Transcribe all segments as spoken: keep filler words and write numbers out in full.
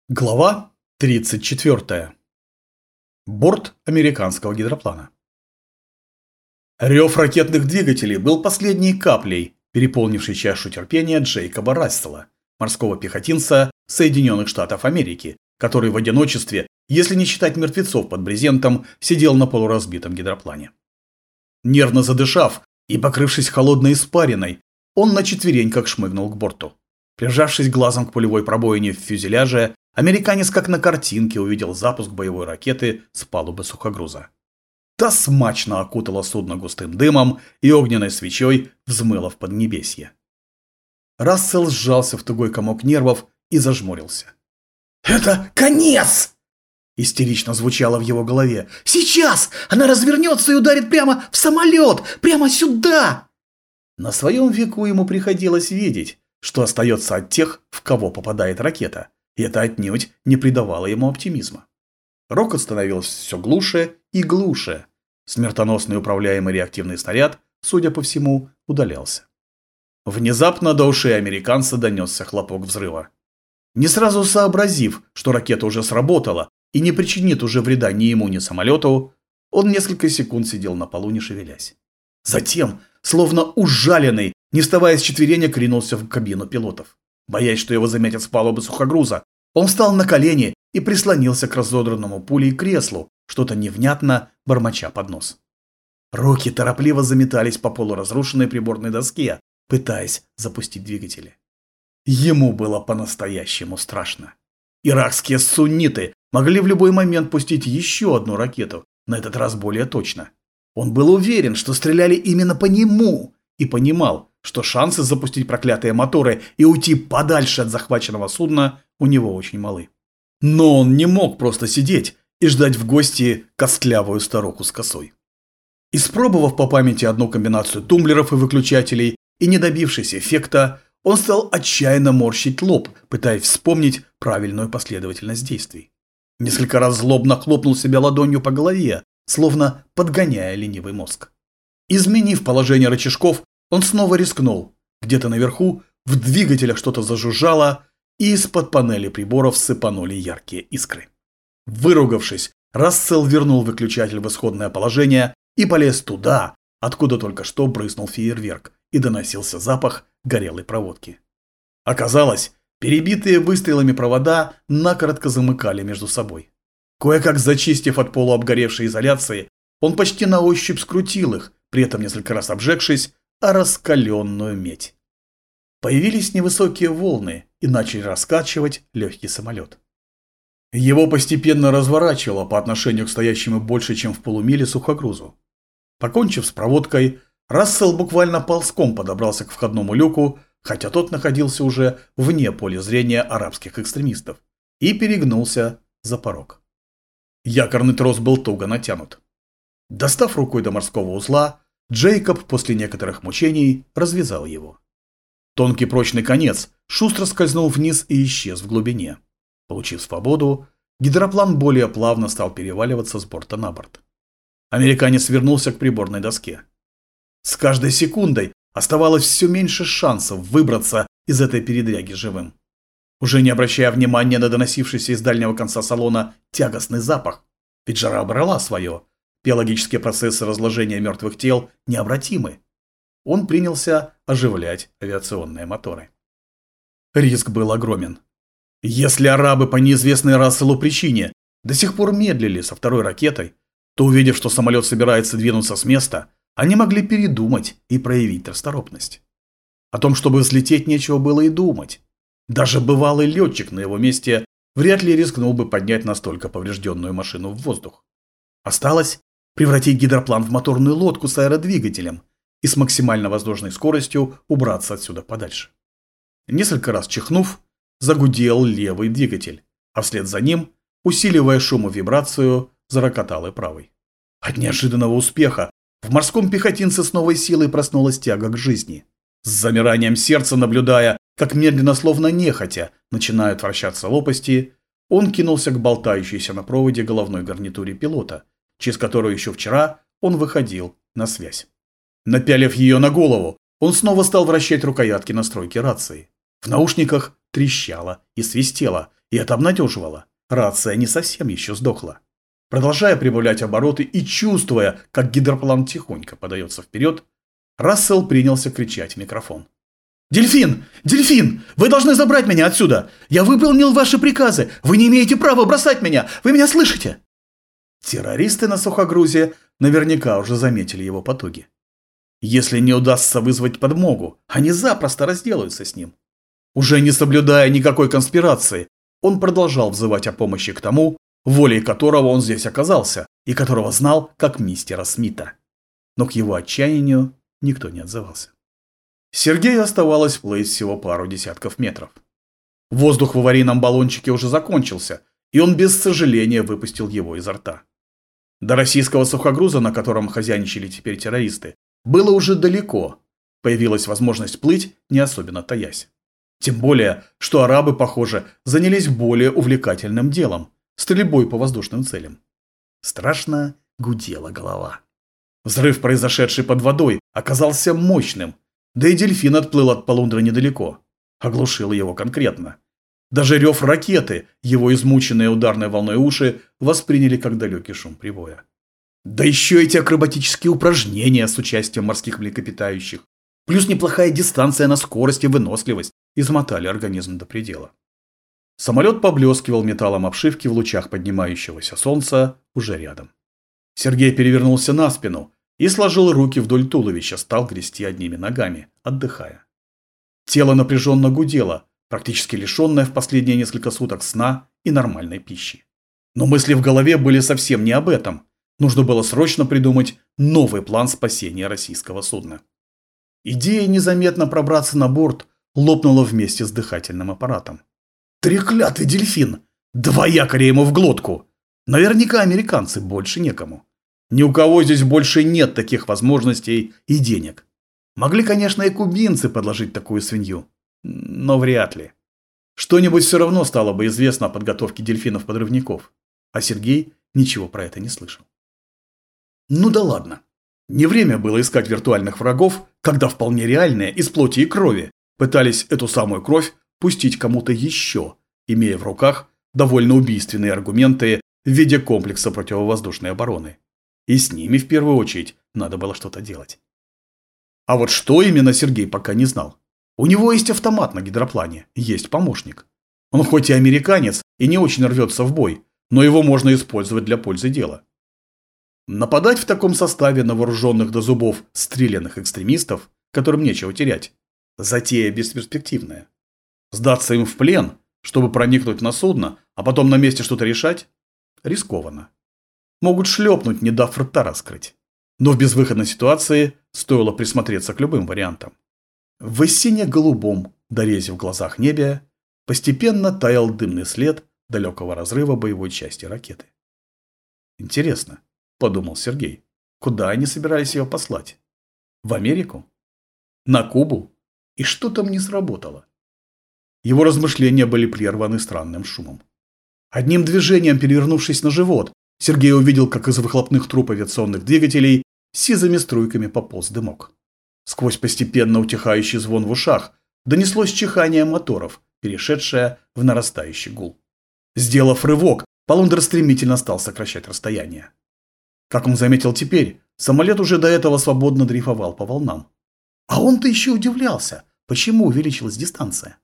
Глава тридцать четвёртая. Борт американского гидроплана. Рев ракетных двигателей был последней каплей, переполнившей чашу терпения Джейкоба Рассела, морского пехотинца Соединенных Штатов Америки, который в одиночестве, если не считать мертвецов под брезентом, сидел на полуразбитом гидроплане. Нервно задышав и покрывшись холодной испариной, он на четвереньках шмыгнул к борту. Прижавшись глазом к пулевой пробоине в фюзеляже, американец, как на картинке, увидел запуск боевой ракеты с палубы сухогруза. Та смачно окутала судно густым дымом и огненной свечой взмыла в поднебесье. Рассел сжался в тугой комок нервов и зажмурился. «Это конец!» – истерично звучало в его голове. «Сейчас! Она развернется и ударит прямо в самолет! Прямо сюда!» На своем веку ему приходилось видеть, что остается от тех, в кого попадает ракета, и это отнюдь не придавало ему оптимизма. Рокот становился все глуше и глуше. Смертоносный управляемый реактивный снаряд, судя по всему, удалялся. Внезапно до ушей американца донесся хлопок взрыва. Не сразу сообразив, что ракета уже сработала и не причинит уже вреда ни ему, ни самолету, он несколько секунд сидел на полу, не шевелясь. Затем, словно ужаленный, не вставая с четверенек, ринулся в кабину пилотов. Боясь, что его заметят с палубы сухогруза, он встал на колени и прислонился к разодранному пулей креслу, что-то невнятно бормоча под нос. Руки торопливо заметались по полуразрушенной приборной доске, пытаясь запустить двигатели. Ему было по-настоящему страшно. Иракские сунниты могли в любой момент пустить еще одну ракету, на этот раз более точно. Он был уверен, что стреляли именно по нему, и понимал, что шансы запустить проклятые моторы и уйти подальше от захваченного судна у него очень малы. Но он не мог просто сидеть и ждать в гости костлявую старуху с косой. Испробовав по памяти одну комбинацию тумблеров и выключателей и не добившись эффекта, он стал отчаянно морщить лоб, пытаясь вспомнить правильную последовательность действий. Несколько раз злобно хлопнул себя ладонью по голове, словно подгоняя ленивый мозг. Изменив положение рычажков, он снова рискнул. Где-то наверху в двигателях что-то зажужжало, и из-под панели приборов сыпанули яркие искры. Выругавшись, Рассел вернул выключатель в исходное положение и полез туда, откуда только что брызнул фейерверк, и доносился запах горелой проводки. Оказалось, перебитые выстрелами провода накоротко замыкали между собой. Кое-как зачистив от полуобгоревшей изоляции, он почти на ощупь скрутил их, при этом несколько раз обжегшись о раскаленную медь. Появились невысокие волны и начали раскачивать легкий самолет. Его постепенно разворачивало по отношению к стоящему больше, чем в полумиле сухогрузу. Покончив с проводкой, Рассел буквально ползком подобрался к входному люку, хотя тот находился уже вне поля зрения арабских экстремистов, и перегнулся за порог. Якорный трос был туго натянут. Достав рукой до морского узла, Джейкоб после некоторых мучений развязал его. Тонкий прочный конец шустро скользнул вниз и исчез в глубине. Получив свободу, гидроплан более плавно стал переваливаться с борта на борт. Американец вернулся к приборной доске. С каждой секундой оставалось все меньше шансов выбраться из этой передряги живым. Уже не обращая внимания на доносившийся из дальнего конца салона тягостный запах, ведь жара брала свое, биологические процессы разложения мертвых тел необратимы, он принялся оживлять авиационные моторы. Риск был огромен. Если арабы по неизвестной Расселу причине до сих пор медлили со второй ракетой, то, увидев, что самолет собирается двинуться с места, они могли передумать и проявить расторопность. О том, чтобы взлететь, нечего было и думать. Даже бывалый летчик на его месте вряд ли рискнул бы поднять настолько поврежденную машину в воздух. Осталось превратить гидроплан в моторную лодку с аэродвигателем и с максимально воздушной скоростью убраться отсюда подальше. Несколько раз чихнув, загудел левый двигатель, а вслед за ним, усиливая шум и вибрацию, зарокотал и правый. От неожиданного успеха в морском пехотинце с новой силой проснулась тяга к жизни. С замиранием сердца, наблюдая, как медленно, словно нехотя, начинают вращаться лопасти, он кинулся к болтающейся на проводе головной гарнитуре пилота, через которую еще вчера он выходил на связь. Напялив ее на голову, он снова стал вращать рукоятки настройки рации. В наушниках трещало и свистело, И это обнадеживало. Рация не совсем еще сдохла. Продолжая прибавлять обороты и чувствуя, как гидроплан тихонько подается вперед, Рассел принялся кричать в микрофон. «Дельфин! Дельфин! Вы должны забрать меня отсюда! Я выполнил ваши приказы! Вы не имеете права бросать меня! Вы меня слышите?» Террористы на сухогрузе наверняка уже заметили его потуги. Если не удастся вызвать подмогу, они запросто разделаются с ним. Уже не соблюдая никакой конспирации, он продолжал взывать о помощи к тому, волей которого он здесь оказался и которого знал как мистера Смита. Но к его отчаянию никто не отзывался. Сергею оставалось плыть всего пару десятков метров. Воздух в аварийном баллончике уже закончился, и он без сожаления выпустил его изо рта. До российского сухогруза, на котором хозяйничали теперь террористы, было уже далеко. Появилась возможность плыть, не особенно таясь. Тем более, что арабы, похоже, занялись более увлекательным делом – стрельбой по воздушным целям. Страшно гудела голова. Взрыв, произошедший под водой, оказался мощным, да и дельфин отплыл от полундра недалеко. Оглушил его конкретно. Даже рев ракеты, его измученные ударной волной уши, восприняли как далекий шум прибоя. Да еще эти акробатические упражнения с участием морских млекопитающих, плюс неплохая дистанция на скорость и выносливость измотали организм до предела. Самолет поблескивал металлом обшивки в лучах поднимающегося солнца уже рядом. Сергей перевернулся на спину и сложил руки вдоль туловища, стал грести одними ногами, отдыхая. Тело напряженно гудело, практически лишенное в последние несколько суток сна и нормальной пищи. Но мысли в голове были совсем не об этом. Нужно было срочно придумать новый план спасения российского судна. Идея незаметно пробраться на борт лопнула вместе с дыхательным аппаратом. Треклятый дельфин! Два якоря ему в глотку! Наверняка американцы, больше некому. Ни у кого здесь больше нет таких возможностей и денег. Могли, конечно, и кубинцы подложить такую свинью, но вряд ли. Что-нибудь все равно стало бы известно о подготовке дельфинов-подрывников, а Сергей ничего про это не слышал. Ну да ладно. Не время было искать виртуальных врагов, когда вполне реальные из плоти и крови пытались эту самую кровь пустить кому-то еще, имея в руках довольно убийственные аргументы в виде комплекса противовоздушной обороны. И с ними в первую очередь надо было что-то делать. А вот что именно Сергей пока не знал. У него есть автомат на гидроплане, есть помощник. Он хоть и американец и не очень рвется в бой, но его можно использовать для пользы дела. Нападать в таком составе на вооруженных до зубов стрелянных экстремистов, которым нечего терять, затея бесперспективная. Сдаться им в плен, чтобы проникнуть на судно, а потом на месте что-то решать, рискованно. Могут шлепнуть, не дав рта раскрыть. Но в безвыходной ситуации стоило присмотреться к любым вариантам. В сине-голубом, дорезе в глазах небе, постепенно таял дымный след далекого разрыва боевой части ракеты. Интересно, подумал Сергей, куда они собирались ее послать? В Америку? На Кубу? И что там не сработало? Его размышления были прерваны странным шумом. Одним движением перевернувшись на живот, Сергей увидел, как из выхлопных труб авиационных двигателей сизыми струйками пополз дымок. Сквозь постепенно утихающий звон в ушах донеслось чихание моторов, перешедшее в нарастающий гул. Сделав рывок, Полундра стремительно стал сокращать расстояние. Как он заметил теперь, самолет уже до этого свободно дрейфовал по волнам. А он-то еще удивлялся, почему увеличилась дистанция.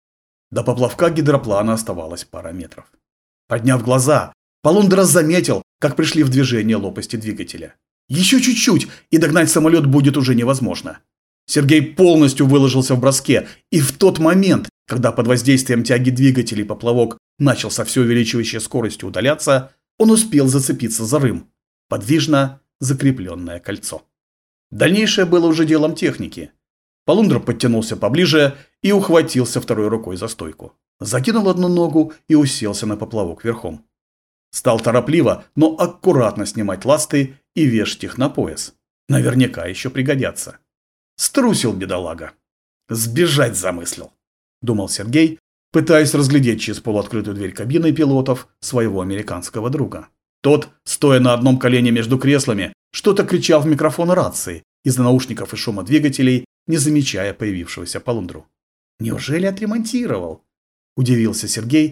До поплавка гидроплана оставалось пара метров. Подняв глаза, Полундра заметил, как пришли в движение лопасти двигателя. Еще чуть-чуть, и догнать самолет будет уже невозможно. Сергей полностью выложился в броске, и в тот момент, когда под воздействием тяги двигателей поплавок начал со все увеличивающей скоростью удаляться, он успел зацепиться за рым, подвижно закрепленное кольцо. Дальнейшее было уже делом техники. Полундра подтянулся поближе и ухватился второй рукой за стойку. Закинул одну ногу и уселся на поплавок верхом. Стал торопливо, но аккуратно снимать ласты и вешать их на пояс. Наверняка еще пригодятся. Струсил бедолага. Сбежать замыслил, думал Сергей, пытаясь разглядеть через полуоткрытую дверь кабины пилотов своего американского друга. Тот, стоя на одном колене между креслами, что-то кричал в микрофон рации из-за наушников и шума двигателей, не замечая появившегося Полундру. Неужели отремонтировал? Удивился Сергей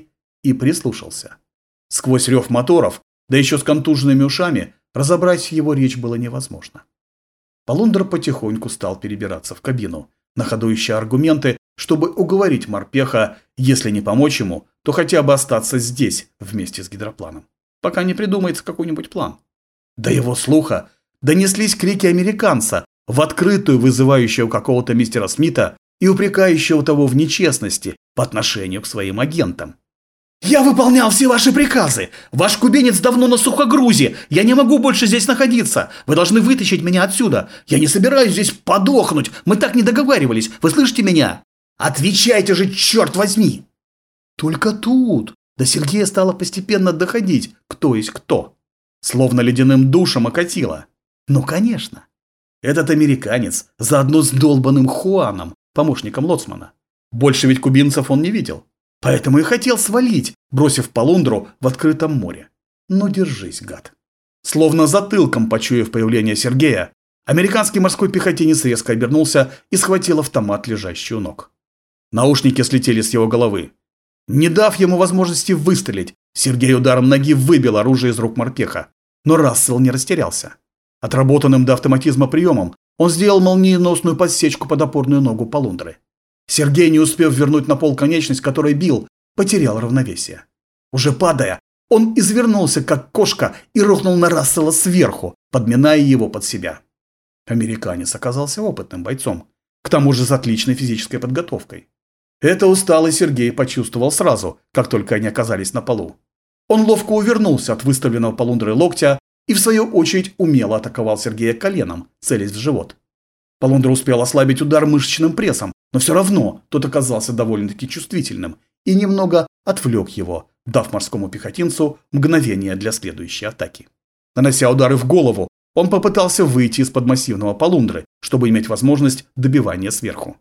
и прислушался. Сквозь рев моторов, да еще с контуженными ушами, разобрать его речь было невозможно. Полундра потихоньку стал перебираться в кабину, на ходу ища аргументы, чтобы уговорить морпеха, если не помочь ему, то хотя бы остаться здесь вместе с гидропланом, пока не придумается какой-нибудь план. До его слуха донеслись крики американца, в открытую вызывающего какого-то мистера Смита и упрекающего того в нечестности по отношению к своим агентам. «Я выполнял все ваши приказы! Ваш кубинец давно на сухогрузе! Я не могу больше здесь находиться! Вы должны вытащить меня отсюда! Я не собираюсь здесь подохнуть! Мы так не договаривались! Вы слышите меня? Отвечайте же, черт возьми!» Только тут до Сергея стало постепенно доходить, кто есть кто. Словно ледяным душем окатило. Ну, конечно. Этот американец заодно с долбаным Хуаном, помощником лоцмана. Больше ведь кубинцев он не видел. Поэтому и хотел свалить, бросив Полундру в открытом море. Ну, держись, гад. Словно затылком почуяв появление Сергея, американский морской пехотинец резко обернулся и схватил автомат, лежащий у ног. Наушники слетели с его головы. Не дав ему возможности выстрелить, Сергей ударом ноги выбил оружие из рук морпеха. Но Рассел не растерялся. Отработанным до автоматизма приемом он сделал молниеносную подсечку под опорную ногу Полундры. Сергей, не успев вернуть на пол конечность, которой бил, потерял равновесие. Уже падая, он извернулся, как кошка, и рухнул на Рассела сверху, подминая его под себя. Американец оказался опытным бойцом, к тому же с отличной физической подготовкой. Это усталый Сергей почувствовал сразу, как только они оказались на полу. Он ловко увернулся от выставленного Полундрой локтя и, в свою очередь, умело атаковал Сергея коленом, целясь в живот. Полундра успел ослабить удар мышечным прессом, но все равно тот оказался довольно-таки чувствительным и немного отвлек его, дав морскому пехотинцу мгновение для следующей атаки. Нанося удары в голову, он попытался выйти из-под массивного Полундры, чтобы иметь возможность добивания сверху.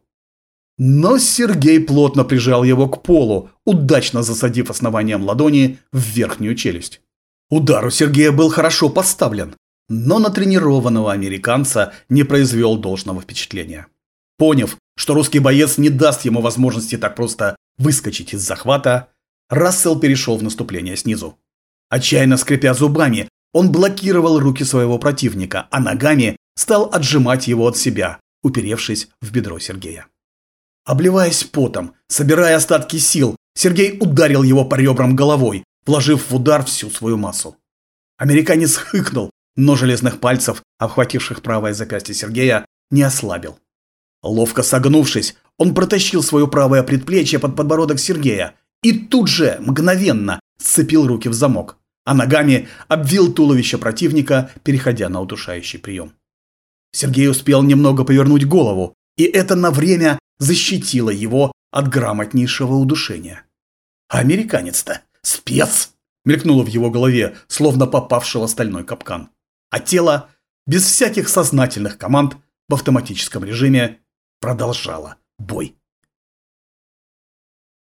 Но Сергей плотно прижал его к полу, удачно засадив основанием ладони в верхнюю челюсть. Удар у Сергея был хорошо поставлен, но на тренированного американца не произвел должного впечатления. Поняв, что русский боец не даст ему возможности так просто выскочить из захвата, Рассел перешел в наступление снизу. Отчаянно скрипя зубами, он блокировал руки своего противника, а ногами стал отжимать его от себя, уперевшись в бедро Сергея. Обливаясь потом, собирая остатки сил, Сергей ударил его по ребрам головой, вложив в удар всю свою массу. Американец хыкнул, но железных пальцев, обхвативших правое запястье Сергея, не ослабил. Ловко согнувшись, он протащил свое правое предплечье под подбородок Сергея и тут же, мгновенно, сцепил руки в замок, а ногами обвил туловище противника, переходя на удушающий прием. Сергей успел немного повернуть голову, и это на время защитило его от грамотнейшего удушения. А американец-то спец! Мелькнуло в его голове, словно попавшего в стальной капкан. А тело, без всяких сознательных команд, в автоматическом режиме продолжало бой.